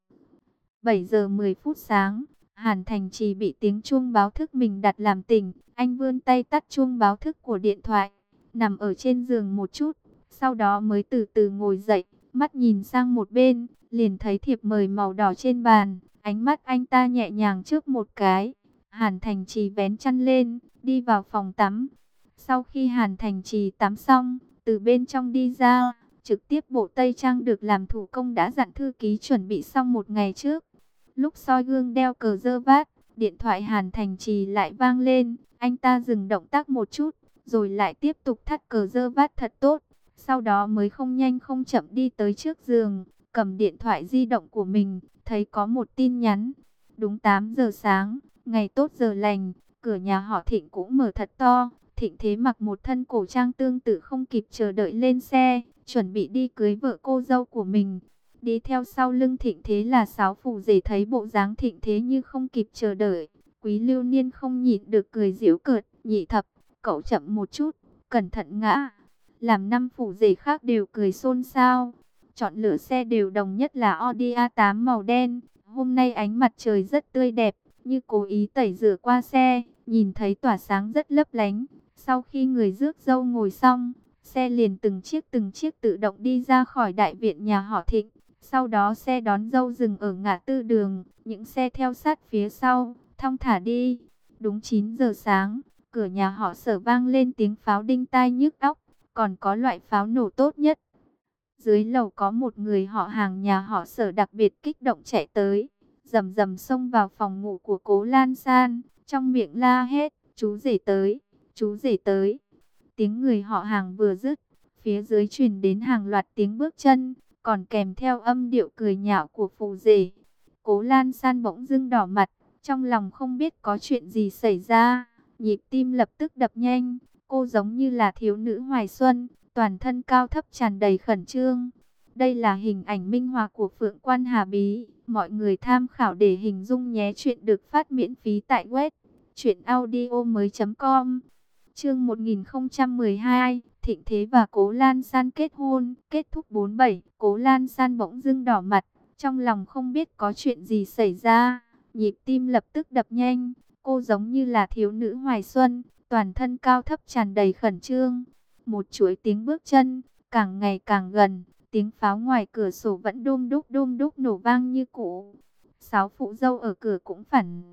A: bảy giờ mười phút sáng, Hàn Thành Trì bị tiếng chuông báo thức mình đặt làm tỉnh. Anh vươn tay tắt chuông báo thức của điện thoại, nằm ở trên giường một chút, sau đó mới từ từ ngồi dậy, mắt nhìn sang một bên, liền thấy thiệp mời màu đỏ trên bàn. Ánh mắt anh ta nhẹ nhàng chớp một cái. Hàn Thành Trì vén chăn lên, đi vào phòng tắm. Sau khi Hàn Thành Trì tắm xong, từ bên trong đi ra, trực tiếp bộ tây trang được làm thủ công đã dặn thư ký chuẩn bị xong một ngày trước. Lúc soi gương đeo cờ dơ vát, điện thoại Hàn Thành Trì lại vang lên. Anh ta dừng động tác một chút, rồi lại tiếp tục thắt cờ dơ vát thật tốt. Sau đó mới không nhanh không chậm đi tới trước giường, cầm điện thoại di động của mình, thấy có một tin nhắn. Đúng tám giờ sáng, ngày tốt giờ lành, cửa nhà họ Thịnh cũng mở thật to. Thịnh Thế mặc một thân cổ trang tương tự không kịp chờ đợi lên xe, chuẩn bị đi cưới vợ cô dâu của mình. Đi theo sau lưng Thịnh Thế là sáu phủ rể, thấy bộ dáng Thịnh Thế như không kịp chờ đợi. Quý Lưu Niên không nhịn được cười giễu cợt, Nhị Thập, cậu chậm một chút, cẩn thận ngã. Làm năm phủ rể khác đều cười xôn xao. Chọn lựa xe đều đồng nhất là Audi a tám màu đen. Hôm nay ánh mặt trời rất tươi đẹp, như cố ý tẩy rửa qua xe, nhìn thấy tỏa sáng rất lấp lánh. Sau khi người rước dâu ngồi xong, xe liền từng chiếc từng chiếc tự động đi ra khỏi đại viện nhà họ Thịnh. Sau đó xe đón dâu dừng ở ngã tư đường, những xe theo sát phía sau, thong thả đi. Đúng chín giờ sáng, cửa nhà họ Sở vang lên tiếng pháo đinh tai nhức óc, còn có loại pháo nổ tốt nhất. Dưới lầu có một người họ hàng nhà họ Sở đặc biệt kích động chạy tới, rầm rầm xông vào phòng ngủ của Cố Lan San, trong miệng la hét, chú rể tới, chú rể tới. Tiếng người họ hàng vừa dứt, phía dưới truyền đến hàng loạt tiếng bước chân, còn kèm theo âm điệu cười nhạo của phù rể. Cố Lan San bỗng dưng đỏ mặt, trong lòng không biết có chuyện gì xảy ra, nhịp tim lập tức đập nhanh, cô giống như là thiếu nữ hoài xuân, toàn thân cao thấp tràn đầy khẩn trương. Đây là hình ảnh minh họa của Phượng Quan Hà Bí, mọi người tham khảo để hình dung nhé. Chuyện được phát miễn phí tại web truyện audio mới chấm com. Chương một nghìn không trăm mười hai, Thịnh Thế và Cố Lan San kết hôn, kết thúc bốn mươi bảy. Cố Lan San bỗng dưng đỏ mặt, trong lòng không biết có chuyện gì xảy ra, nhịp tim lập tức đập nhanh, cô giống như là thiếu nữ hoài xuân, toàn thân cao thấp tràn đầy khẩn trương. Một chuỗi tiếng bước chân, càng ngày càng gần, tiếng pháo ngoài cửa sổ vẫn đôm đúc đôm đúc nổ vang như cũ. Sáu phụ dâu ở cửa cũng phản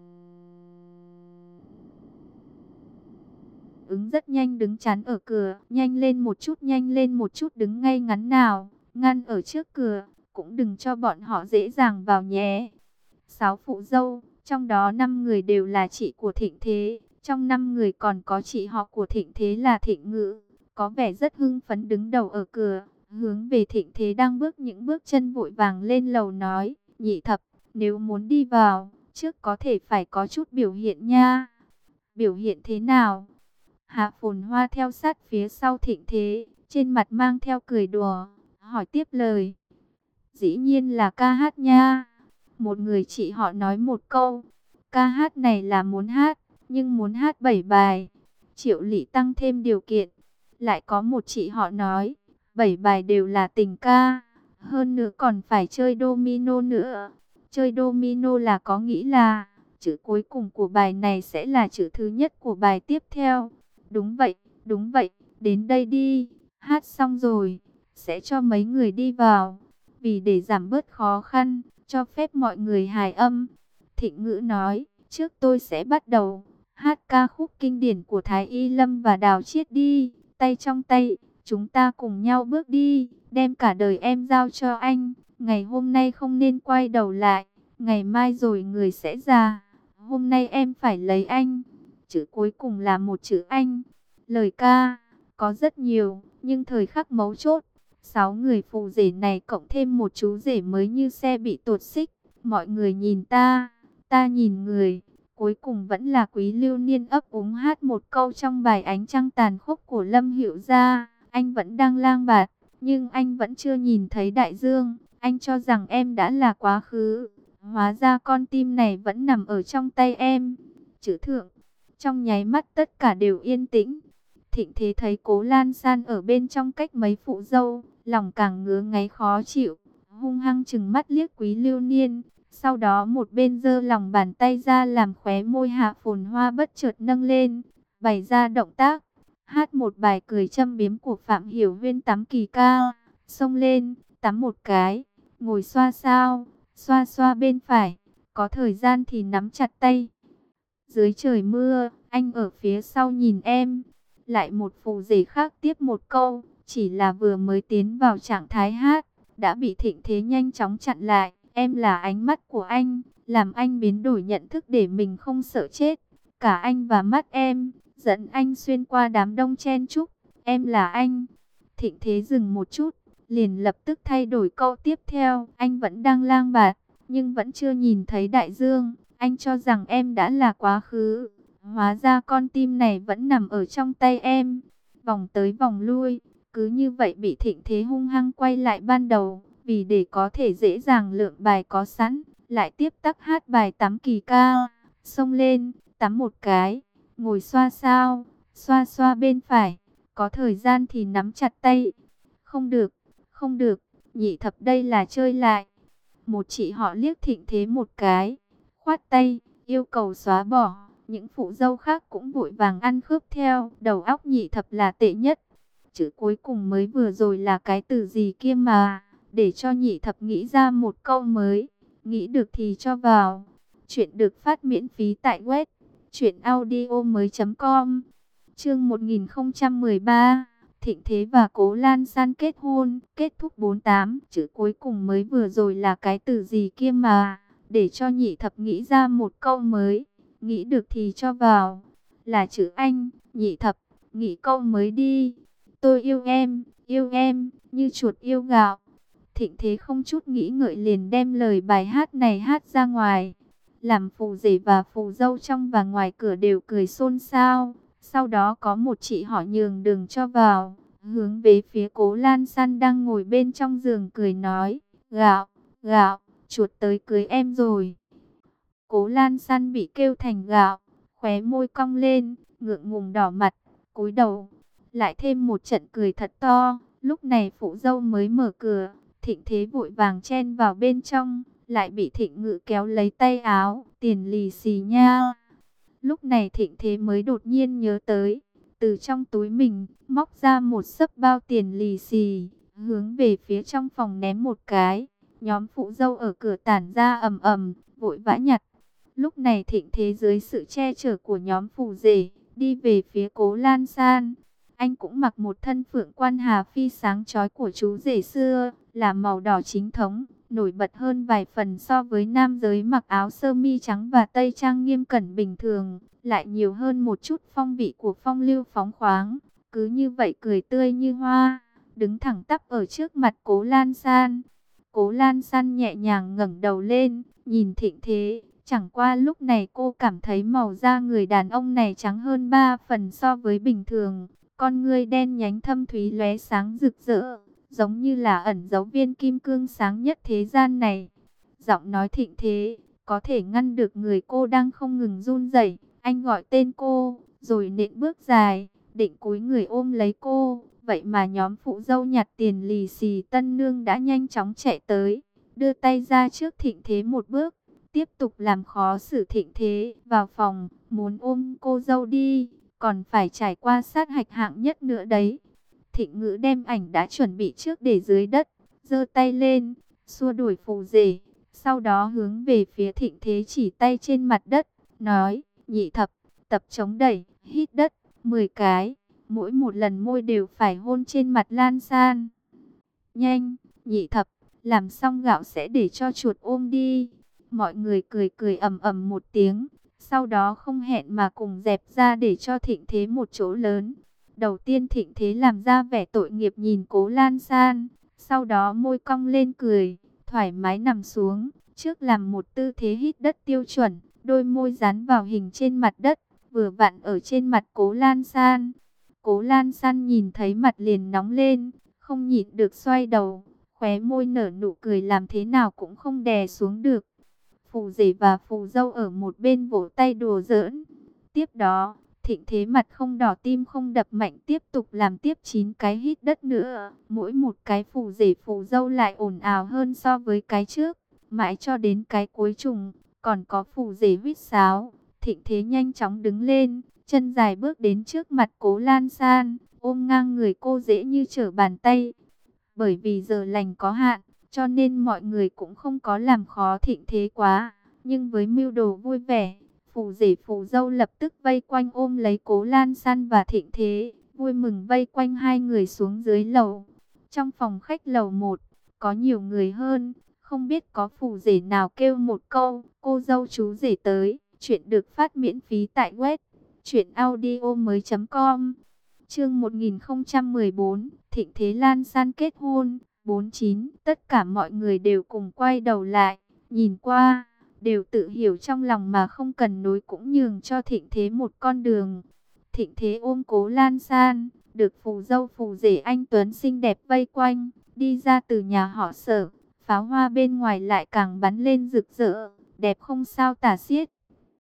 A: ứng rất nhanh, đứng chắn ở cửa, nhanh lên một chút, nhanh lên một chút, đứng ngay ngắn nào, ngăn ở trước cửa, cũng đừng cho bọn họ dễ dàng vào nhé. Sáu phụ dâu, trong đó năm người đều là chị của Thịnh Thế, trong năm người còn có chị họ của Thịnh Thế là Thịnh Ngữ, có vẻ rất hưng phấn đứng đầu ở cửa, hướng về Thịnh Thế đang bước những bước chân vội vàng lên lầu nói, Nhị thập, nếu muốn đi vào, trước có thể phải có chút biểu hiện nha. Biểu hiện thế nào? Hạ Phồn Hoa theo sát phía sau Thịnh Thế, trên mặt mang theo cười đùa, hỏi tiếp lời. Dĩ nhiên là ca hát nha. Một người chị họ nói một câu, ca hát này là muốn hát, nhưng muốn hát bảy bài. Triệu Lị tăng thêm điều kiện. Lại có một chị họ nói, bảy bài đều là tình ca, hơn nữa còn phải chơi domino nữa. Chơi domino là có nghĩa là chữ cuối cùng của bài này sẽ là chữ thứ nhất của bài tiếp theo. Đúng vậy, đúng vậy, đến đây đi, hát xong rồi, sẽ cho mấy người đi vào. Vì để giảm bớt khó khăn, cho phép mọi người hài âm. Thịnh Ngữ nói, trước tôi sẽ bắt đầu hát ca khúc kinh điển của Thái Y Lâm và Đào Chiết đi. Tay trong tay, chúng ta cùng nhau bước đi, đem cả đời em giao cho anh. Ngày hôm nay không nên quay đầu lại, ngày mai rồi người sẽ già. Hôm nay em phải lấy anh. Chữ cuối cùng là một chữ anh. Lời ca có rất nhiều, nhưng thời khắc mấu chốt, sáu người phù rể này cộng thêm một chú rể mới như xe bị tuột xích. Mọi người nhìn ta, ta nhìn người. Cuối cùng vẫn là Quý Lưu Niên ấp úng hát một câu trong bài Ánh Trăng Tàn Khốc của Lâm Hữu Gia. Anh vẫn đang lang bạt, nhưng anh vẫn chưa nhìn thấy đại dương. Anh cho rằng em đã là quá khứ. Hóa ra con tim này vẫn nằm ở trong tay em. Chữ thượng, trong nháy mắt tất cả đều yên tĩnh. Thịnh Thế thấy Cố Lan San ở bên trong cách mấy phụ dâu, lòng càng ngứa ngáy khó chịu, hung hăng chừng mắt liếc Quý Lưu Niên. Sau đó một bên giơ lòng bàn tay ra làm khóe môi Hạ Phồn Hoa bất chợt nâng lên, bày ra động tác, hát một bài cười châm biếm của Phạm Hiểu Huyên tắm kỳ ca. Xông lên, tắm một cái, ngồi xoa sao, xoa xoa bên phải, có thời gian thì nắm chặt tay. Dưới trời mưa, anh ở phía sau nhìn em. Lại một phù rể khác tiếp một câu, chỉ là vừa mới tiến vào trạng thái hát, đã bị Thịnh Thế nhanh chóng chặn lại. Em là ánh mắt của anh, làm anh biến đổi nhận thức để mình không sợ chết. Cả anh và mắt em, dẫn anh xuyên qua đám đông chen chúc. Em là anh. Thịnh Thế dừng một chút, liền lập tức thay đổi câu tiếp theo. Anh vẫn đang lang bạt, nhưng vẫn chưa nhìn thấy đại dương. Anh cho rằng em đã là quá khứ. Hóa ra con tim này vẫn nằm ở trong tay em. Vòng tới vòng lui, cứ như vậy bị Thịnh Thế hung hăng quay lại ban đầu. Vì để có thể dễ dàng lượng bài có sẵn, lại tiếp tắc hát bài tắm kỳ ca. Xông lên, tắm một cái, ngồi xoa sao, xoa xoa bên phải, có thời gian thì nắm chặt tay. Không được, không được, Nhị thập đây là chơi lại. Một chị họ liếc Thịnh Thế một cái, khoát tay, yêu cầu xóa bỏ. Những phụ dâu khác cũng vội vàng ăn khớp theo, đầu óc Nhị Thập là tệ nhất. Chữ cuối cùng mới vừa rồi là cái từ gì kia mà, để cho Nhị Thập nghĩ ra một câu mới, nghĩ được thì cho vào. Chuyện được phát miễn phí tại web truyện audio mới chấm com. Chương một nghìn không trăm mười ba, Thịnh Thế và Cố Lan San kết hôn, kết thúc bốn tám, chữ cuối cùng mới vừa rồi là cái từ gì kia mà, để cho Nhị Thập nghĩ ra một câu mới, nghĩ được thì cho vào. Là chữ Anh. Nhị Thập, nghĩ câu mới đi. Tôi yêu em, yêu em, như chuột yêu gạo. Thịnh Thế không chút nghĩ ngợi liền đem lời bài hát này hát ra ngoài, làm phù rể và phù dâu trong và ngoài cửa đều cười xôn xao. Sau đó có một chị họ nhường đường cho vào, hướng về phía Cố Lan San đang ngồi bên trong giường cười nói, gạo, gạo, chuột tới cưới em rồi. Cố Lan San bị kêu thành gạo, khóe môi cong lên, ngượng ngùng đỏ mặt, cúi đầu, lại thêm một trận cười thật to. Lúc này phụ dâu mới mở cửa, Thịnh Thế vội vàng chen vào bên trong, lại bị Thịnh Ngự kéo lấy tay áo, tiền lì xì nha. Lúc này Thịnh Thế mới đột nhiên nhớ tới, từ trong túi mình, móc ra một xấp bao tiền lì xì, hướng về phía trong phòng ném một cái. Nhóm phụ dâu ở cửa tản ra ầm ầm, vội vã nhặt. Lúc này Thịnh Thế dưới sự che chở của nhóm phù rể, đi về phía Cố Lan San. Anh cũng mặc một thân phượng quan hà phi sáng chói của chú rể xưa, là màu đỏ chính thống, nổi bật hơn vài phần so với nam giới mặc áo sơ mi trắng và tây trang nghiêm cẩn bình thường, lại nhiều hơn một chút phong vị của phong lưu phóng khoáng. Cứ như vậy cười tươi như hoa, đứng thẳng tắp ở trước mặt Cố Lan San. Cố Lan San nhẹ nhàng ngẩng đầu lên, nhìn Thịnh Thế. Chẳng qua lúc này cô cảm thấy màu da người đàn ông này trắng hơn ba phần so với bình thường. Con ngươi đen nhánh thâm thúy lóe sáng rực rỡ, giống như là ẩn dấu viên kim cương sáng nhất thế gian này. Giọng nói Thịnh Thế có thể ngăn được người cô đang không ngừng run rẩy. Anh gọi tên cô, rồi nện bước dài, định cúi người ôm lấy cô. Vậy mà nhóm phụ dâu nhặt tiền lì xì tân nương đã nhanh chóng chạy tới, đưa tay ra trước Thịnh Thế một bước, tiếp tục làm khó xử Thịnh Thế. Vào phòng, muốn ôm cô dâu đi, còn phải trải qua sát hạch hạng nhất nữa đấy. Thịnh Ngữ đem ảnh đã chuẩn bị trước để dưới đất, giơ tay lên, xua đuổi phù rể. Sau đó hướng về phía Thịnh Thế chỉ tay trên mặt đất, nói, Nhị Thập, tập chống đẩy, hít đất, mười cái. Mỗi một lần môi đều phải hôn trên mặt Lan San. Nhanh, Nhị Thập, làm xong gạo sẽ để cho chuột ôm đi. Mọi người cười cười ầm ầm một tiếng, sau đó không hẹn mà cùng dẹp ra để cho Thịnh Thế một chỗ lớn. Đầu tiên Thịnh Thế làm ra vẻ tội nghiệp nhìn Cố Lan San, sau đó môi cong lên cười, thoải mái nằm xuống, trước làm một tư thế hít đất tiêu chuẩn, đôi môi dán vào hình trên mặt đất, vừa vặn ở trên mặt Cố Lan San. Cố Lan San nhìn thấy mặt liền nóng lên, không nhịn được xoay đầu, khóe môi nở nụ cười làm thế nào cũng không đè xuống được. Phù rể và phù dâu ở một bên vỗ tay đùa giỡn. Tiếp đó, Thịnh Thế mặt không đỏ tim không đập mạnh tiếp tục làm tiếp chín cái hít đất nữa. Mỗi một cái phù rể phù dâu lại ồn ào hơn so với cái trước, mãi cho đến cái cuối trùng, còn có phù rể huýt sáo. Thịnh Thế nhanh chóng đứng lên, chân dài bước đến trước mặt Cố Lan San, ôm ngang người cô dễ như trở bàn tay. Bởi vì giờ lành có hạn, cho nên mọi người cũng không có làm khó Thịnh Thế quá. Nhưng với mưu đồ vui vẻ, phù rể phù dâu lập tức vây quanh ôm lấy Cố Lan San và Thịnh Thế, vui mừng vây quanh hai người xuống dưới lầu. Trong phòng khách lầu một, có nhiều người hơn, không biết có phù rể nào kêu một câu, cô dâu chú rể tới. Chuyện được phát miễn phí tại web truyện audio mới chấm com. Chương một nghìn không trăm mười bốn, Thịnh Thế Lan San kết hôn. bốn chín, tất cả mọi người đều cùng quay đầu lại, nhìn qua, đều tự hiểu trong lòng mà không cần nối cũng nhường cho Thịnh Thế một con đường. Thịnh Thế ôm Cố Lan San, được phù dâu phù rể anh tuấn xinh đẹp vây quanh, đi ra từ nhà họ Sở. Pháo hoa bên ngoài lại càng bắn lên rực rỡ, đẹp không sao tả xiết.